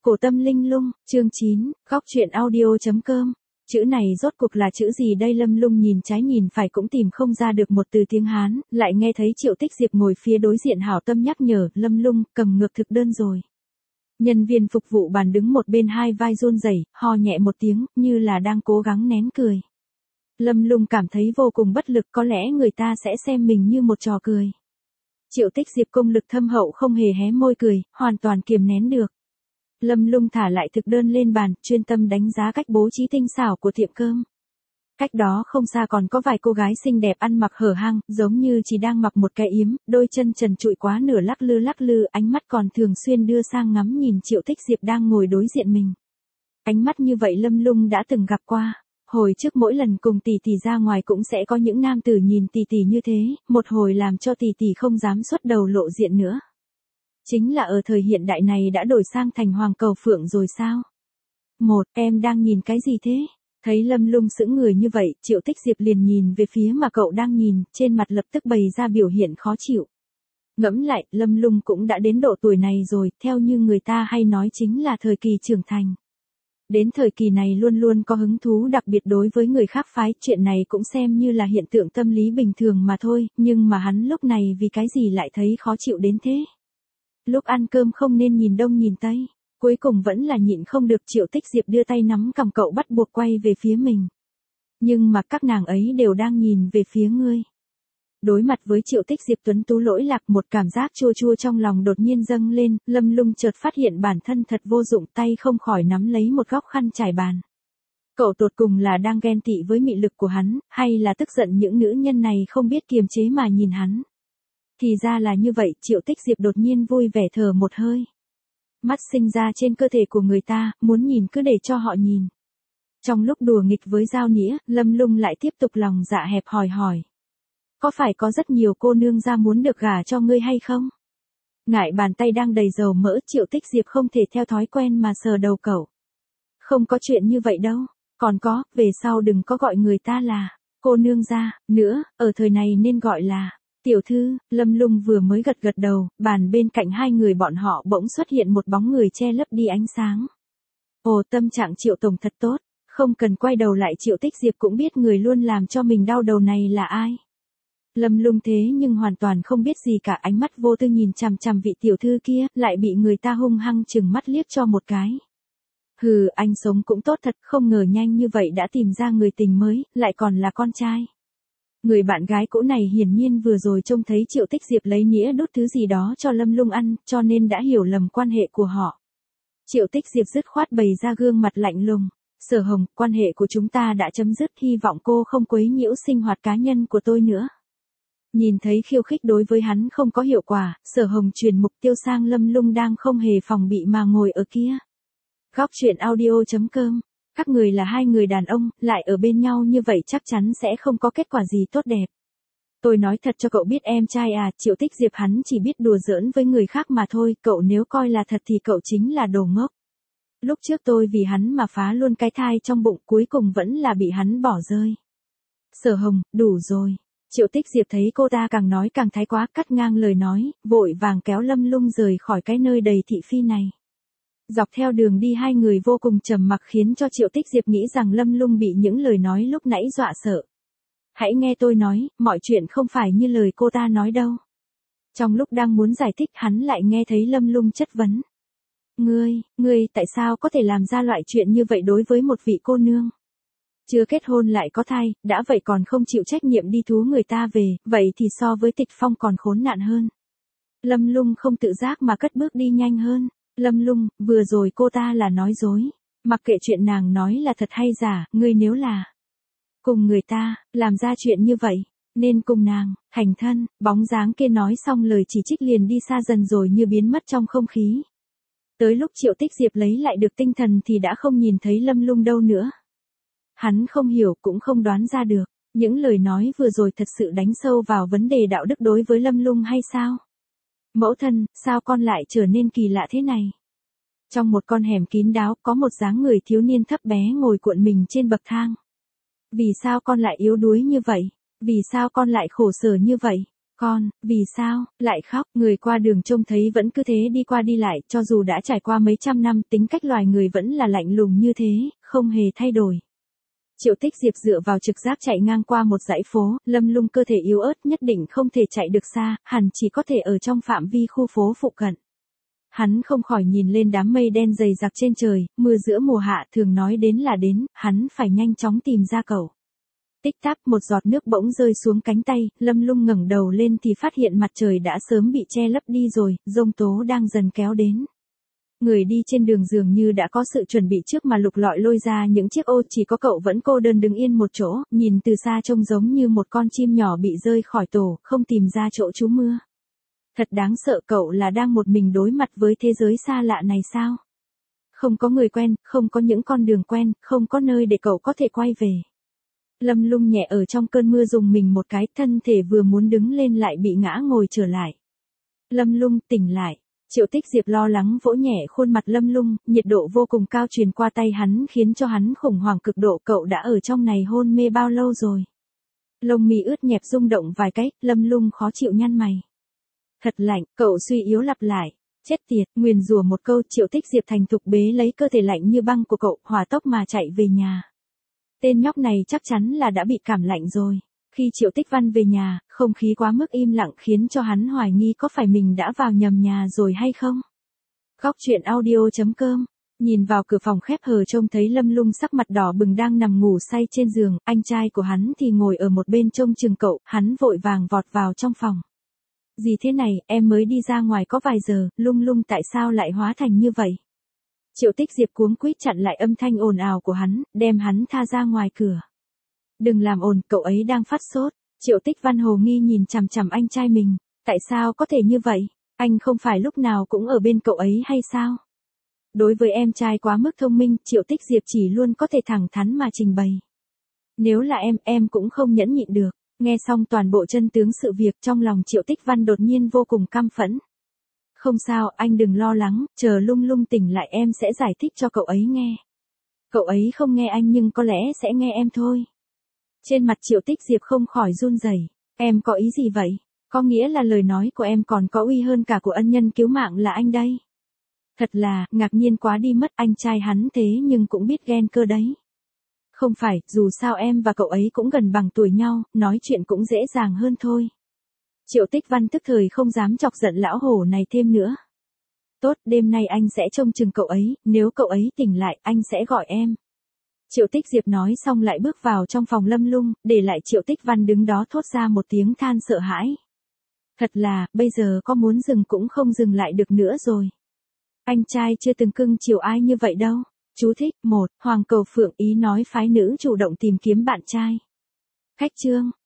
Cổ Tâm Linh Lung, chương 9, góc truyện audio.com. Chữ này rốt cuộc là chữ gì đây? Lâm Lung nhìn trái nhìn phải cũng tìm không ra được một từ tiếng Hán, lại nghe thấy Triệu Tích Diệp ngồi phía đối diện hảo tâm nhắc nhở, Lâm Lung, cầm ngược thực đơn rồi. Nhân viên phục vụ bàn đứng một bên hai vai run rẩy, ho nhẹ một tiếng, như là đang cố gắng nén cười. Lâm Lung cảm thấy vô cùng bất lực, có lẽ người ta sẽ xem mình như một trò cười. Triệu Tích Diệp công lực thâm hậu không hề hé môi cười, hoàn toàn kiềm nén được. Lâm Lung thả lại thực đơn lên bàn, chuyên tâm đánh giá cách bố trí tinh xảo của tiệm cơm. Cách đó không xa còn có vài cô gái xinh đẹp ăn mặc hở hang, giống như chỉ đang mặc một cái yếm, đôi chân trần trụi quá nửa lắc lư, ánh mắt còn thường xuyên đưa sang ngắm nhìn Triệu Tích Diệp đang ngồi đối diện mình. Ánh mắt như vậy Lâm Lung đã từng gặp qua. Hồi trước mỗi lần cùng tỷ tỷ ra ngoài cũng sẽ có những nam tử nhìn tỷ tỷ như thế, một hồi làm cho tỷ tỷ không dám xuất đầu lộ diện nữa. Chính là ở thời hiện đại này đã đổi sang thành hoàng cầu phượng rồi sao? Em đang nhìn cái gì thế? Thấy Lâm Lung sững người như vậy, Triệu Tích Diệp liền nhìn về phía mà cậu đang nhìn, trên mặt lập tức bày ra biểu hiện khó chịu. Ngẫm lại, Lâm Lung cũng đã đến độ tuổi này rồi, theo như người ta hay nói chính là thời kỳ trưởng thành. Đến thời kỳ này luôn luôn có hứng thú đặc biệt đối với người khác phái, chuyện này cũng xem như là hiện tượng tâm lý bình thường mà thôi, nhưng mà hắn lúc này vì cái gì lại thấy khó chịu đến thế? Lúc ăn cơm không nên nhìn đông nhìn tây, cuối cùng vẫn là nhịn không được. Triệu Tích Diệp đưa tay nắm cằm cậu bắt buộc quay về phía mình. Nhưng mà các nàng ấy đều đang nhìn về phía ngươi. Đối mặt với Triệu Tích Diệp tuấn tú lỗi lạc, một cảm giác chua chua trong lòng đột nhiên dâng lên, Lâm Lung chợt phát hiện bản thân thật vô dụng, tay không khỏi nắm lấy một góc khăn trải bàn. Cậu tột cùng là đang ghen tị với mị lực của hắn, hay là tức giận những nữ nhân này không biết kiềm chế mà nhìn hắn? Thì ra là như vậy, Triệu Tích Diệp đột nhiên vui vẻ thở một hơi. Mắt sinh ra trên cơ thể của người ta, muốn nhìn cứ để cho họ nhìn. Trong lúc đùa nghịch với dao nĩa, Lâm Lung lại tiếp tục lòng dạ hẹp hỏi. Có phải có rất nhiều cô nương ra muốn được gả cho ngươi hay không? Ngại bàn tay đang đầy dầu mỡ, Triệu Tích Diệp không thể theo thói quen mà sờ đầu cậu. Không có chuyện như vậy đâu, còn có, về sau đừng có gọi người ta là cô nương ra nữa, ở thời này nên gọi là tiểu thư. Lâm Lung vừa mới gật đầu, bàn bên cạnh hai người bọn họ bỗng xuất hiện một bóng người che lấp đi ánh sáng. Ồ, tâm trạng Triệu tổng thật tốt, không cần quay đầu lại Triệu Tích Diệp cũng biết người luôn làm cho mình đau đầu này là ai. Lâm Lung thế nhưng hoàn toàn không biết gì cả, ánh mắt vô tư nhìn chằm chằm vị tiểu thư kia, lại bị người ta hung hăng chừng mắt liếc cho một cái. Hừ, anh sống cũng tốt thật, không ngờ nhanh như vậy đã tìm ra người tình mới, lại còn là con trai. Người bạn gái cũ này hiển nhiên vừa rồi trông thấy Triệu Tích Diệp lấy nĩa đút thứ gì đó cho Lâm Lung ăn, cho nên đã hiểu lầm quan hệ của họ. Triệu Tích Diệp dứt khoát bày ra gương mặt lạnh lùng. Sở Hồng, quan hệ của chúng ta đã chấm dứt, hy vọng cô không quấy nhiễu sinh hoạt cá nhân của tôi nữa. Nhìn thấy khiêu khích đối với hắn không có hiệu quả, Sở Hồng chuyển mục tiêu sang Lâm Lung đang không hề phòng bị mà ngồi ở kia. Góc truyện audio.com. Các người là hai người đàn ông, lại ở bên nhau như vậy chắc chắn sẽ không có kết quả gì tốt đẹp. Tôi nói thật cho cậu biết em trai à, Triệu Tích Diệp hắn chỉ biết đùa giỡn với người khác mà thôi, cậu nếu coi là thật thì cậu chính là đồ ngốc. Lúc trước tôi vì hắn mà phá luôn cái thai trong bụng, cuối cùng vẫn là bị hắn bỏ rơi. Sở Hồng, đủ rồi. Triệu Tích Diệp thấy cô ta càng nói càng thái quá, cắt ngang lời nói, vội vàng kéo Lâm Lung rời khỏi cái nơi đầy thị phi này. Dọc theo đường đi hai người vô cùng trầm mặc khiến cho Triệu Tích Diệp nghĩ rằng Lâm Lung bị những lời nói lúc nãy dọa sợ. Hãy nghe tôi nói, mọi chuyện không phải như lời cô ta nói đâu. Trong lúc đang muốn giải thích hắn lại nghe thấy Lâm Lung chất vấn. Ngươi tại sao có thể làm ra loại chuyện như vậy đối với một vị cô nương? Chưa kết hôn lại có thai, đã vậy còn không chịu trách nhiệm đi thú người ta về, vậy thì so với Tịch Phong còn khốn nạn hơn. Lâm Lung không tự giác mà cất bước đi nhanh hơn. Lâm Lung, vừa rồi cô ta là nói dối. Mặc kệ chuyện nàng nói là thật hay giả, ngươi nếu là cùng người ta, làm ra chuyện như vậy, nên cùng nàng thành thân. Bóng dáng kia nói xong lời chỉ trích liền đi xa dần rồi như biến mất trong không khí. Tới lúc Triệu Tích Diệp lấy lại được tinh thần thì đã không nhìn thấy Lâm Lung đâu nữa. Hắn không hiểu cũng không đoán ra được, những lời nói vừa rồi thật sự đánh sâu vào vấn đề đạo đức đối với Lâm Lung hay sao? Mẫu thân, sao con lại trở nên kỳ lạ thế này? Trong một con hẻm kín đáo có một dáng người thiếu niên thấp bé ngồi cuộn mình trên bậc thang. Vì sao con lại yếu đuối như vậy? Vì sao con lại khổ sở như vậy? Con, vì sao, lại khóc, người qua đường trông thấy vẫn cứ thế đi qua đi lại, cho dù đã trải qua mấy trăm năm, tính cách loài người vẫn là lạnh lùng như thế, không hề thay đổi. Triệu Tích Diệp dựa vào trực giác chạy ngang qua một dãy phố, Lâm Lung cơ thể yếu ớt nhất định không thể chạy được xa, hẳn chỉ có thể ở trong phạm vi khu phố phụ cận. Hắn không khỏi nhìn lên đám mây đen dày đặc trên trời, mưa giữa mùa hạ thường nói đến là đến, hắn phải nhanh chóng tìm ra cậu. Tích tắc một giọt nước bỗng rơi xuống cánh tay, Lâm Lung ngẩng đầu lên thì phát hiện mặt trời đã sớm bị che lấp đi rồi, giông tố đang dần kéo đến. Người đi trên đường dường như đã có sự chuẩn bị trước mà lục lọi lôi ra những chiếc ô, chỉ có cậu vẫn cô đơn đứng yên một chỗ, nhìn từ xa trông giống như một con chim nhỏ bị rơi khỏi tổ, không tìm ra chỗ trú mưa. Thật đáng sợ, cậu là đang một mình đối mặt với thế giới xa lạ này sao? Không có người quen, không có những con đường quen, không có nơi để cậu có thể quay về. Lâm Lung nhẹ ở trong cơn mưa dùng mình một cái, thân thể vừa muốn đứng lên lại bị ngã ngồi trở lại. Lâm Lung tỉnh lại. Triệu Tích Diệp lo lắng vỗ nhẹ khuôn mặt Lâm Lung, nhiệt độ vô cùng cao truyền qua tay hắn khiến cho hắn khủng hoảng cực độ. Cậu đã ở trong này hôn mê bao lâu rồi? Lông mi ướt nhẹp rung động vài cái, Lâm Lung khó chịu nhăn mày. Thật lạnh, cậu suy yếu lặp lại. Chết tiệt, nguyền rủa một câu. Triệu Tích Diệp thành thục bế lấy cơ thể lạnh như băng của cậu, hỏa tốc mà chạy về nhà. Tên nhóc này chắc chắn là đã bị cảm lạnh rồi. Khi Triệu Tích Văn về nhà, không khí quá mức im lặng khiến cho hắn hoài nghi có phải mình đã vào nhầm nhà rồi hay không. Góc truyện audio.com. Nhìn vào cửa phòng khép hờ trông thấy Lâm Lung sắc mặt đỏ bừng đang nằm ngủ say trên giường, anh trai của hắn thì ngồi ở một bên trông chừng cậu, hắn vội vàng vọt vào trong phòng. Gì thế này, em mới đi ra ngoài có vài giờ, Lung Lung tại sao lại hóa thành như vậy? Triệu Tích Diệp cuống quýt chặn lại âm thanh ồn ào của hắn, đem hắn tha ra ngoài cửa. Đừng làm ồn, cậu ấy đang phát sốt. Triệu Tích Văn hồ nghi nhìn chằm chằm anh trai mình. Tại sao có thể như vậy? Anh không phải lúc nào cũng ở bên cậu ấy hay sao? Đối với em trai quá mức thông minh, Triệu Tích Diệp chỉ luôn có thể thẳng thắn mà trình bày. Nếu là em cũng không nhẫn nhịn được. Nghe xong toàn bộ chân tướng sự việc, trong lòng Triệu Tích Văn đột nhiên vô cùng căm phẫn. Không sao, anh đừng lo lắng, chờ Lung Lung tỉnh lại em sẽ giải thích cho cậu ấy nghe. Cậu ấy không nghe anh nhưng có lẽ sẽ nghe em thôi. Trên mặt Triệu Tích Diệp không khỏi run rẩy. Em có ý gì vậy? Có nghĩa là lời nói của em còn có uy hơn cả của ân nhân cứu mạng là anh đây. Thật là, ngạc nhiên quá đi mất, anh trai hắn thế nhưng cũng biết ghen cơ đấy. Không phải, dù sao em và cậu ấy cũng gần bằng tuổi nhau, nói chuyện cũng dễ dàng hơn thôi. Triệu Tích Văn tức thời không dám chọc giận lão hổ này thêm nữa. Tốt, đêm nay anh sẽ trông chừng cậu ấy, nếu cậu ấy tỉnh lại, anh sẽ gọi em. Triệu Tích Diệp nói xong lại bước vào trong phòng Lâm Lung, để lại Triệu Tích Văn đứng đó thốt ra một tiếng than sợ hãi. Thật là, bây giờ có muốn dừng cũng không dừng lại được nữa rồi. Anh trai chưa từng cưng chiều ai như vậy đâu. Chú thích, 1, Hoàng Cầu Phượng ý nói phái nữ chủ động tìm kiếm bạn trai. Khách chương.